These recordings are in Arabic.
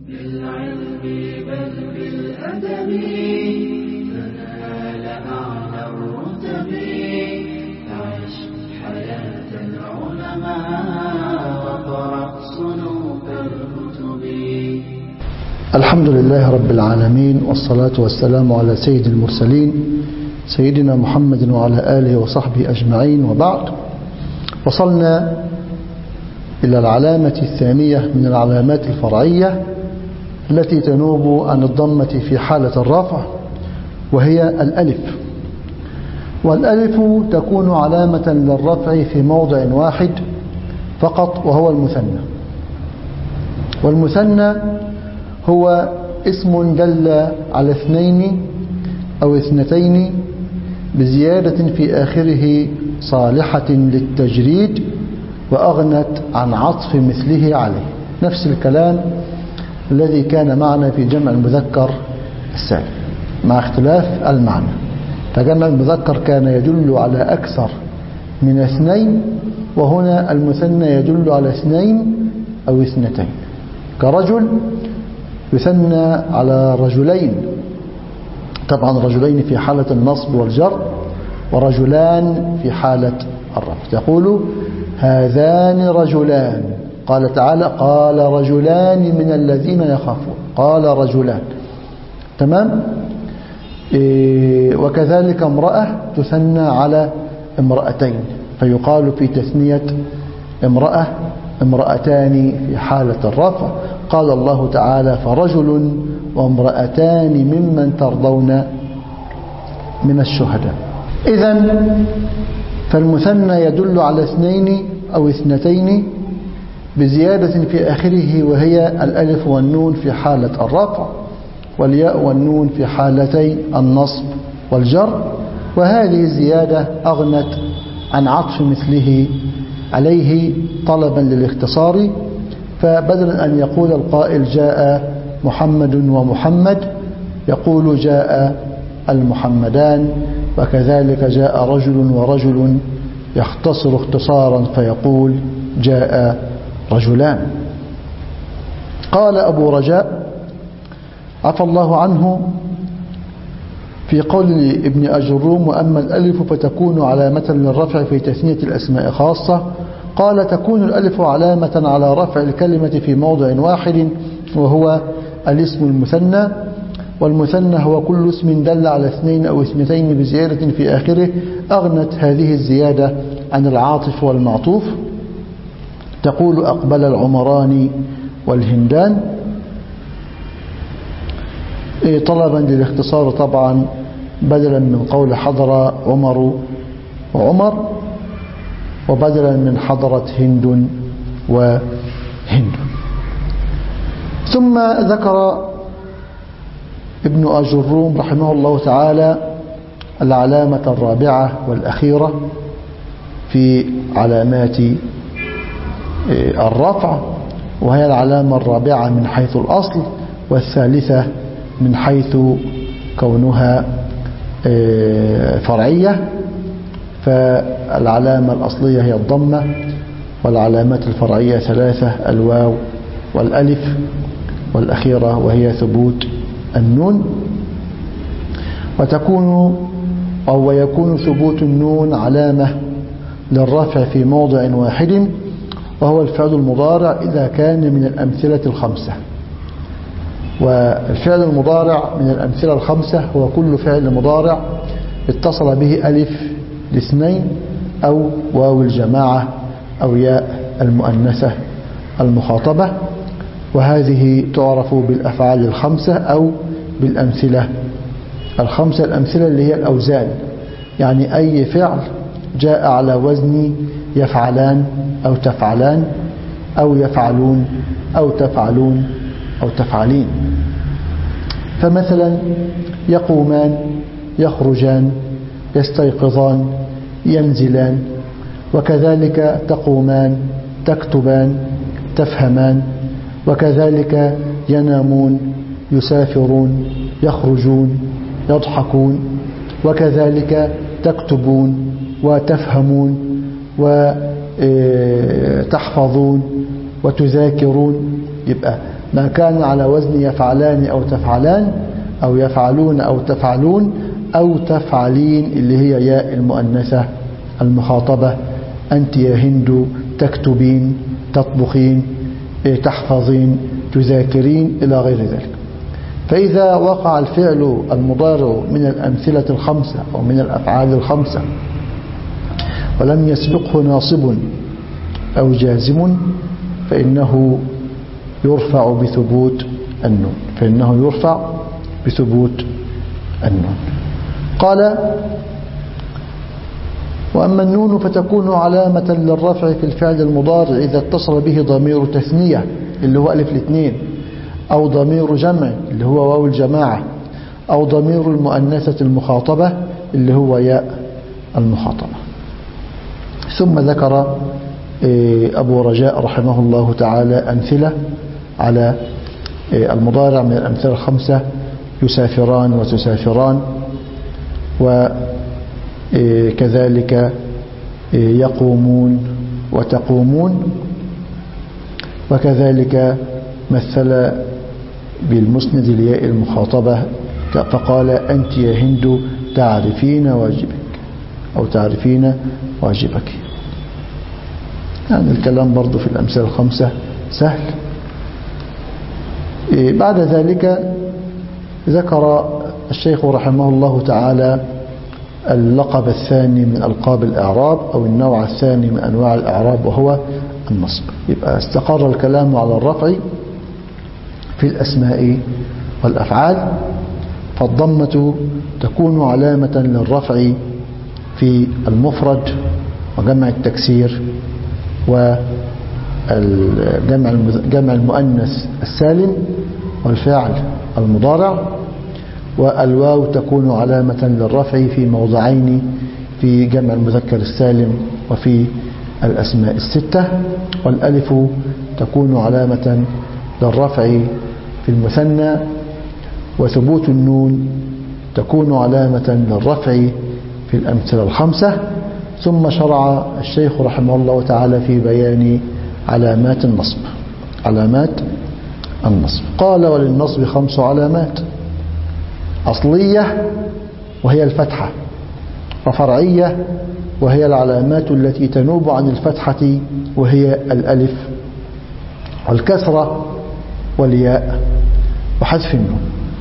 بالعلم بل بالأدب تنال أعلى الرتب عش حياة العلماء وقرأ صنوف الكتب. الحمد لله رب العالمين، والصلاة والسلام على سيد المرسلين سيدنا محمد وعلى آله وصحبه أجمعين، وبعد. وصلنا إلى العلامة الثانية من العلامات الفرعية التي تنوب عن الضمة في حالة الرفع، وهي الألف. والألف تكون علامة للرفع في موضع واحد فقط، وهو المثنى. والمثنى هو اسم دل على اثنين أو اثنتين بزيادة في آخره صالحة للتجريد وأغنت عن عطف مثله عليه. نفس الكلام الذي كان معنا في جمع المذكر السالم مع اختلاف المعنى. فجمع المذكر كان يدل على أكثر من اثنين، وهنا المثنى يدل على اثنين أو اثنتين. كرجل يثنى على رجلين، طبعا رجلين في حالة النصب والجر، ورجلان في حالة الرفع. تقول هذان رجلان، قال تعالى قال رجلان من الذين يخافون، قال رجلان. تمام. وكذلك امرأة تثنى على امرأتين، فيقال في تثنية امرأة امرأتان في حالة الرفع. قال الله تعالى فرجل وامرأتان ممن ترضون من الشهداء. إذن فالمثنى يدل على اثنين أو اثنتين بزيادة في آخره، وهي الألف والنون في حالة الرفع، والياء والنون في حالتي النصب والجر. وهذه الزيادة أغنت عن عطف مثله عليه طلبا للاختصار. فبدلا أن يقول القائل جاء محمد ومحمد، يقول جاء المحمدان. وكذلك جاء رجل ورجل، يختصر اختصارا فيقول جاء رجلان. قال أبو رجاء عفى الله عنه في قول ابن أجروم وأما الألف فتكون علامة للرفع في تثنية الأسماء خاصة. قال تكون الألف علامة على رفع الكلمة في موضع واحد، وهو الاسم المثنى. والمثنى هو كل اسم دل على اثنين أو اثنتين بزيادة في آخره، أغنت هذه الزيادة عن العاطف والمعطوف. تقول أقبل العمران والهندان، طلبا للاختصار طبعا، بدلا من قول حضر عمر وعمر، وبدلا من حضرت هند وهند. ثم ذكر ابن أجروم رحمه الله تعالى العلامة الرابعة والأخيرة في علامات الرفع، وهي العلامة الرابعة من حيث الأصل، والثالثة من حيث كونها فرعية. فالعلامة الأصلية هي الضمة، والعلامات الفرعية ثلاثة: الواو والألف، والأخيرة وهي ثبوت النون. ويكون ثبوت النون علامة للرفع في موضع واحد، وهو الفعل المضارع إذا كان من الأمثلة الخمسة. والفعل المضارع من الأمثلة الخمسة هو كل فعل مضارع اتصل به ألف الاثنين أو واو الجماعة أو ياء المؤنثة المخاطبة، وهذه تعرف بالأفعال الخمسة أو بالأمثلة الخمسة. الأمثلة اللي هي الأوزان، يعني أي فعل جاء على وزن يفعلان أو تفعلان أو يفعلون أو تفعلون أو تفعلين. فمثلا يقومان، يخرجان، يستيقظان، ينزلان. وكذلك تقومان، تكتبان، تفهمان. وكذلك ينامون، يسافرون، يخرجون، يضحكون. وكذلك تكتبون وتفهمون وتحفظون وتذاكرون. يبقى ما كان على وزن يفعلان أو تفعلان أو يفعلون أو تفعلون أو تفعلين اللي هي ياء المؤنثة المخاطبة. أنت يا هند تكتبين تطبخين تحفظين تذاكرين إلى غير ذلك. فإذا وقع الفعل المضارع من الأمثلة الخمسة أو من الأفعال الخمسة ولم يسبقه ناصب أو جازم فإنه يرفع بثبوت النون، قال: وأما النون فتكون علامة للرفع في الفعل المضارع إذا اتصل به ضمير تثنية اللي هو ألف الاثنين، أو ضمير جمع اللي هو واو الجماعة، أو ضمير المؤنثة المخاطبة اللي هو ياء المخاطبة. ثم ذكر أبو رجاء رحمه الله تعالى أمثلة على المضارع من الأمثلة الخمسة: يسافران وتسافران، وكذلك يقومون وتقومون، وكذلك مثل بالمسند الياء المخاطبة فقال: أنت يا هند تعرفين واجبك أو تعرفين واجبك. يعني الكلام برضو في الأمثلة الخمسة سهل. بعد ذلك ذكر الشيخ رحمه الله تعالى اللقب الثاني من ألقاب الإعراب أو النوع الثاني من أنواع الإعراب وهو النصب. يبقى استقر الكلام على الرفع في الأسماء والأفعال، فالضمة تكون علامة للرفع في المفرد وجمع التكسير وجمع المؤنث السالم والفاعل المضارع، والواو تكون علامة للرفع في موضعين في جمع المذكر السالم وفي الأسماء الستة، والألف تكون علامة للرفع في المثنى، وثبوت النون تكون علامة للرفع في الأمثلة الخمسة. ثم شرع الشيخ رحمه الله تعالى في بيان علامات النصب. قال: وللنصب 5 علامات: أصلية وهي الفتحة، وفرعية وهي العلامات التي تنوب عن الفتحة وهي الألف والكسرة والياء وحذف النون.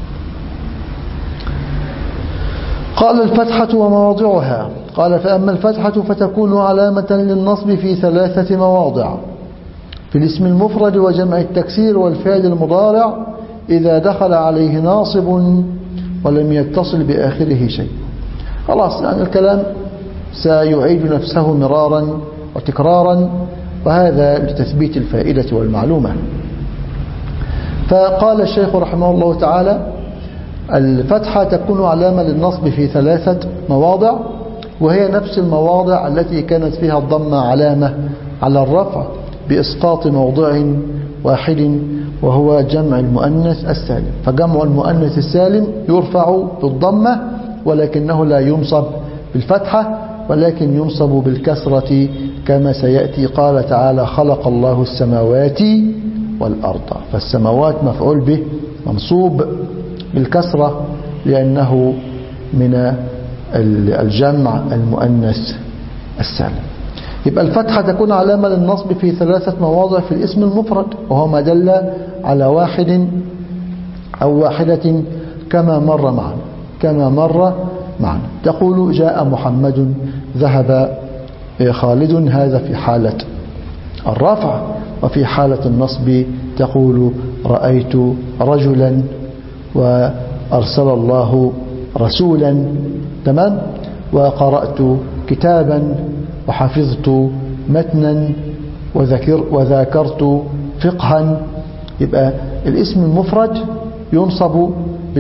قال: الفتحة ومواضعها. قال: فأما الفتحة فتكون علامة للنصب في 3 مواضع: في الاسم المفرد وجمع التكسير والفعل المضارع إذا دخل عليه ناصب ولم يتصل بآخره شيء. خلاص، يعني الكلام سيعيد نفسه مرارا وتكرارا، وهذا لتثبيت الفائدة والمعلومة. فقال الشيخ رحمه الله تعالى: الفتحة تكون علامة للنصب في 3 مواضع، وهي نفس المواضع التي كانت فيها الضمة علامة على الرفع بإسقاط موضع واحد وهو جمع المؤنث السالم. فجمع المؤنث السالم يرفع بالضمة ولكنه لا ينصب بالفتحة، ولكن ينصب بالكسرة كما سيأتي. قال تعالى: خلق الله السماوات والأرض، فالسماوات مفعول به منصوب بالكسرة لأنه من الجمع المؤنث السالم. يبقى الفتحة تكون علامة للنصب في 3 مواضع في الاسم المفرد، وهو ما دل على واحد أو واحدة كما مر معنا. تقول: جاء محمد، ذهب خالد، هذا في حالة الرفع. وفي حالة النصب تقول: رأيت رجلا وأرسل الله رسولا، تمام، وقرأت كتابا وحفظت متنا وذاكرت فقها. يبقى الاسم المفرد ينصب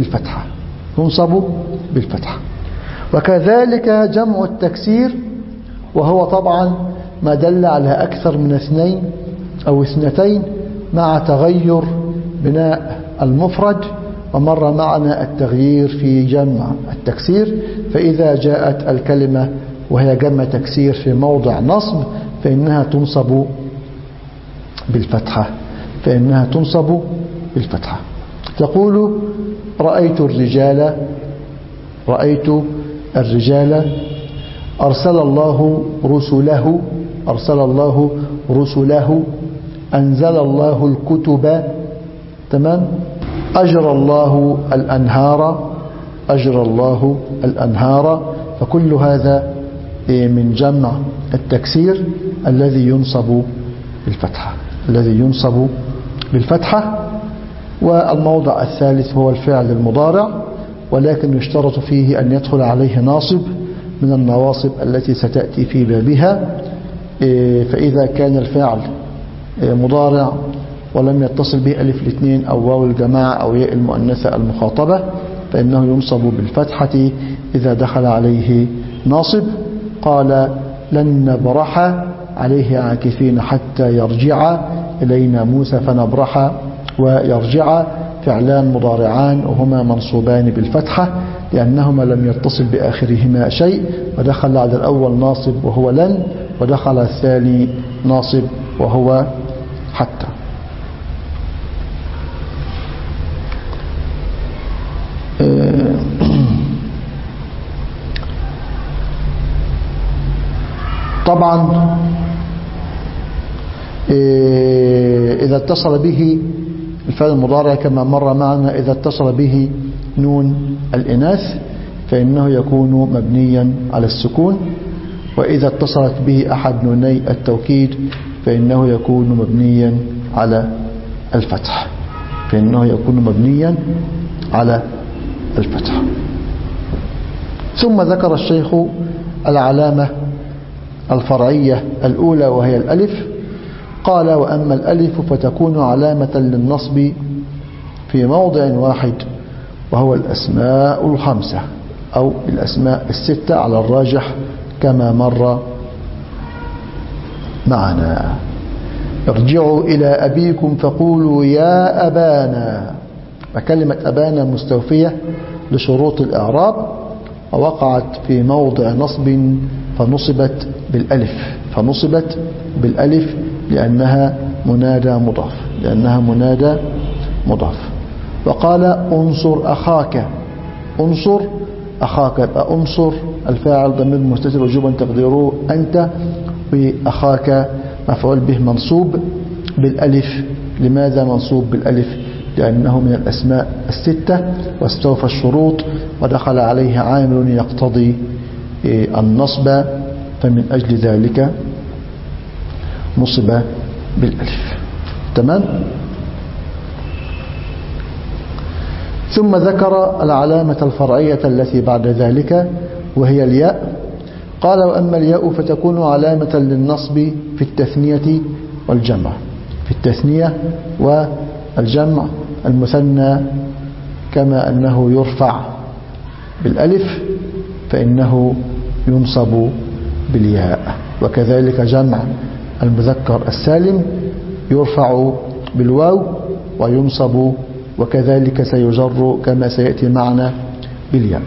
بالفتحة. وكذلك جمع التكسير، وهو طبعا ما دل على أكثر من 2 أو 2 مع تغير بناء المفرد. ومر معنا التغيير في جمع التكسير، فإذا جاءت الكلمة وهي جمع تكسير في موضع نصب فإنها تنصب بالفتحة. فإنها تنصب بالفتحة. تقول رأيت الرجال أرسل الله رسله أنزل الله الكتب. تمام. أجرى الله الأنهار. فكل هذا من جمع التكسير الذي ينصب بالفتحة. والموضع الثالث هو الفعل المضارع، ولكن يشترط فيه أن يدخل عليه ناصب من النواصب التي ستأتي في بابها. فإذا كان الفعل مضارع ولم يتصل به ألف الاثنين أو واو الجماعة أو ياء المؤنثة المخاطبة فإنه ينصب بالفتحة إذا دخل عليه ناصب. قال لن نبرح عليه عاكفين حتى يرجع إلينا موسى. فنبرح ويرجع فعلان مضارعان وهما منصوبان بالفتحة لأنهما لم يتصل بآخرهما شيء، ودخل على الأول ناصب وهو لن، ودخل الثاني ناصب وهو حتى. طبعا إذا اتصل به الفعل المضارع كما مر معنا، إذا اتصل به نون الإناث فإنه يكون مبنيا على السكون، وإذا اتصلت به أحد نوني التوكيد فإنه يكون مبنيا على الفتح. ثم ذكر الشيخ العلامة الفرعية الأولى وهي الألف. قال وأما الألف فتكون علامة للنصب في موضع واحد وهو الأسماء الخمسة أو الأسماء الستة على الراجح كما مر معنا. ارجعوا إلى أبيكم فقولوا يا أبانا. وكلمة أبانا مستوفية لشروط الإعراب ووقعت في موضع نصب فنصبت بالألف لأنها منادى مضاف. وقال انصر أخاك يبقى انصر الفاعل ضمير مستتر وجوبا تقديره أنت، وأخاك مفعول به منصوب بالألف. لماذا منصوب بالألف؟ لأنه من الأسماء الستة واستوفى الشروط ودخل عليه عامل يقتضي النصب، فمن أجل ذلك نصب بالألف. تمام. ثم ذكر العلامة الفرعية التي بعد ذلك وهي الياء. قال وأما الياء فتكون علامة للنصب في التثنية والجمع. في التثنية والجمع المثنى كما أنه يرفع بالألف فإنه ينصب بالياء، وكذلك جمع المذكر السالم يرفع بالواو وينصب، وكذلك سيجر كما سيأتي معنا بالياء.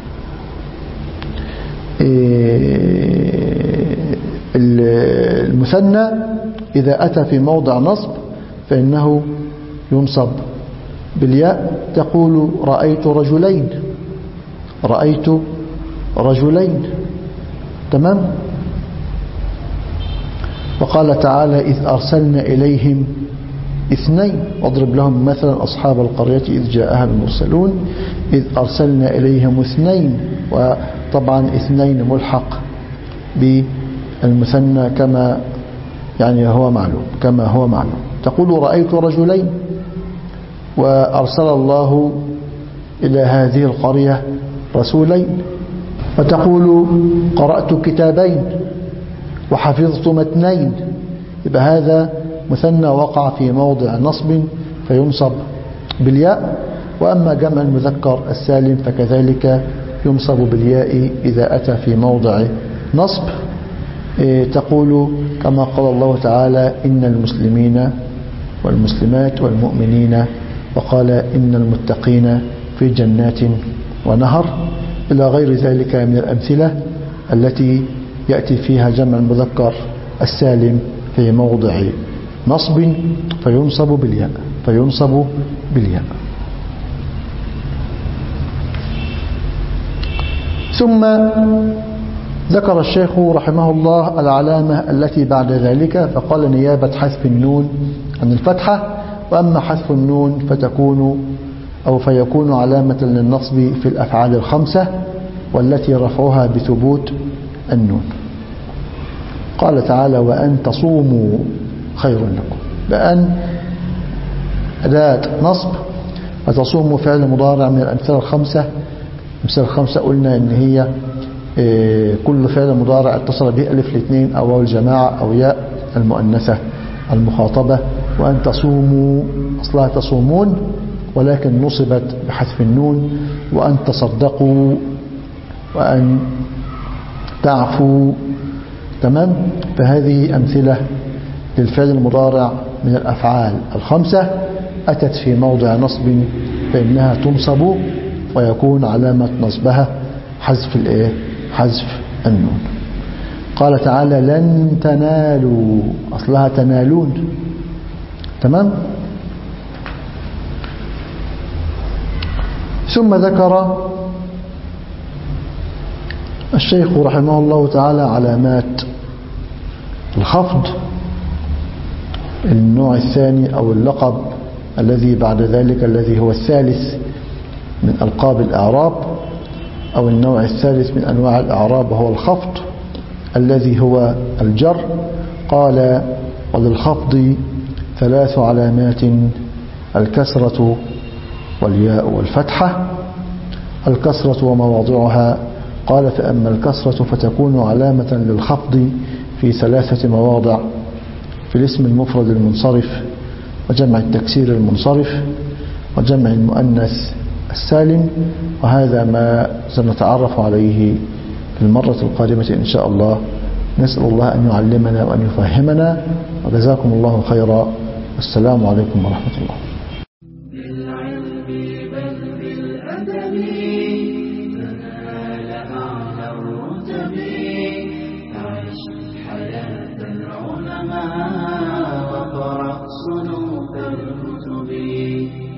المثنى إذا أتى في موضع نصب فإنه ينصب بالياء. تقول رأيت رجلين. تمام. وقال تعالى إذ أرسلنا إليهم 2 واضرب لهم مثلا أصحاب القرية إذ جاءها المرسلون. إذ أرسلنا إليهم 2، وطبعا 2 ملحق بالمثنى كما هو معلوم. تقول رأيت رجلين وأرسل الله إلى هذه القرية رسولين. وتقول قرأت كتابين وحفظت متنين. يبقى هذا مثنى وقع في موضع نصب فينصب بالياء. وأما جمع المذكر السالم فكذلك ينصب بالياء إذا أتى في موضع نصب. تقول كما قال الله تعالى إن المسلمين والمسلمات والمؤمنين، وقال إن المتقين في جنات ونهر، إلى غير ذلك من الأمثلة التي يأتي فيها جمع المذكر السالم في موضع نصب فينصب بالياء. ثم ذكر الشيخ رحمه الله العلامة التي بعد ذلك، فقال نيابة حذف النون عن الفتحة، وأما حذف النون فيكون علامة للنصب في الأفعال الخمسة والتي رفعها بثبوت النون. قال تعالى وأن تصوموا خير لكم، بأن أداة نصب، وتصوموا فعل مضارع من الأمثلة الخمسة. الأمثلة الخمسة قلنا إن هي كل فعل مضارع اتصل به ألف الاثنين أو واو الجماعة أو ياء المؤنثة المخاطبة. وأن تصوموا أصلها تصومون، ولكن نصبت بحذف النون. وأن تصدقوا، وأن تعفوا. تمام. فهذه أمثلة للفعل المضارع من الأفعال الخمسة أتت في موضع نصب، فإنها تنصب ويكون علامة نصبها حذف النون. قال تعالى لن تنالوا، أصلها تنالون. تمام. ثم ذكر الشيخ رحمه الله تعالى علامات الخفض، النوع الثاني أو اللقب الذي بعد ذلك، الذي هو الثالث من ألقاب الإعراب، أو النوع الثالث من أنواع الإعراب، وهو الخفض الذي هو الجر. قال وللخفض 3 علامات: الكسرة والياء والفتحة. الكسرة ومواضعها، قال فأما الكسرة فتكون علامة للخفض في 3 مواضع: في الاسم المفرد المنصرف، وجمع التكسير المنصرف، وجمع المؤنث السالم. وهذا ما سنتعرف عليه في المرة القادمة إن شاء الله. نسأل الله أن يعلمنا وأن يفهمنا، وجزاكم الله خيرا. السلام عليكم ورحمة الله.